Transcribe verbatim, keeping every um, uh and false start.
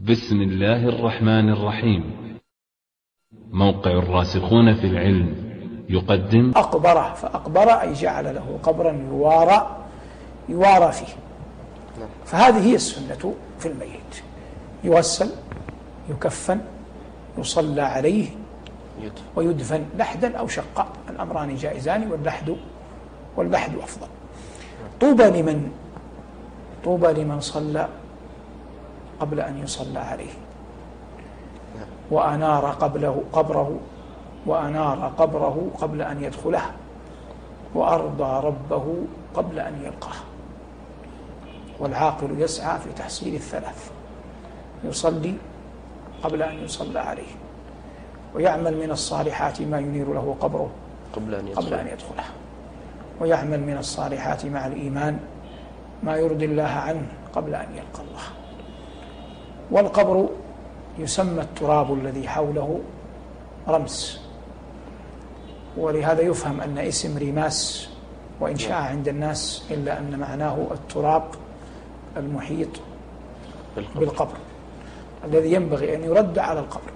بسم الله الرحمن الرحيم. موقع الراسخون في العلم يقدم أقبره، فأقبر أي جعل له قبرا يوارى يوارى فيه. فهذه هي السنة في الميت، يغسل، يكفن، يصلى عليه، ويدفن لحدا أو شقا، الأمران جائزان، واللحد واللحد أفضل. طوبى لمن طوبى لمن صلى قبل أن يصلى عليه، وأنار قبله قبره وأنار قبره قبل أن يدخله، وأرضى ربه قبل أن يلقاه. والعاقل يسعى في تحصيل الثلاث: يصلي قبل أن يصلى عليه، ويعمل من الصالحات ما ينير له قبره قبل أن يدخله, قبل أن يدخله ويعمل من الصالحات مع الإيمان ما يرضي الله عنه قبل أن يلقى الله. والقبر يسمى التراب الذي حوله رمس، ولهذا يفهم أن اسم رماس وإن شاء عند الناس إلا أن معناه التراب المحيط بالقبر الذي ينبغي أن يرد على القبر.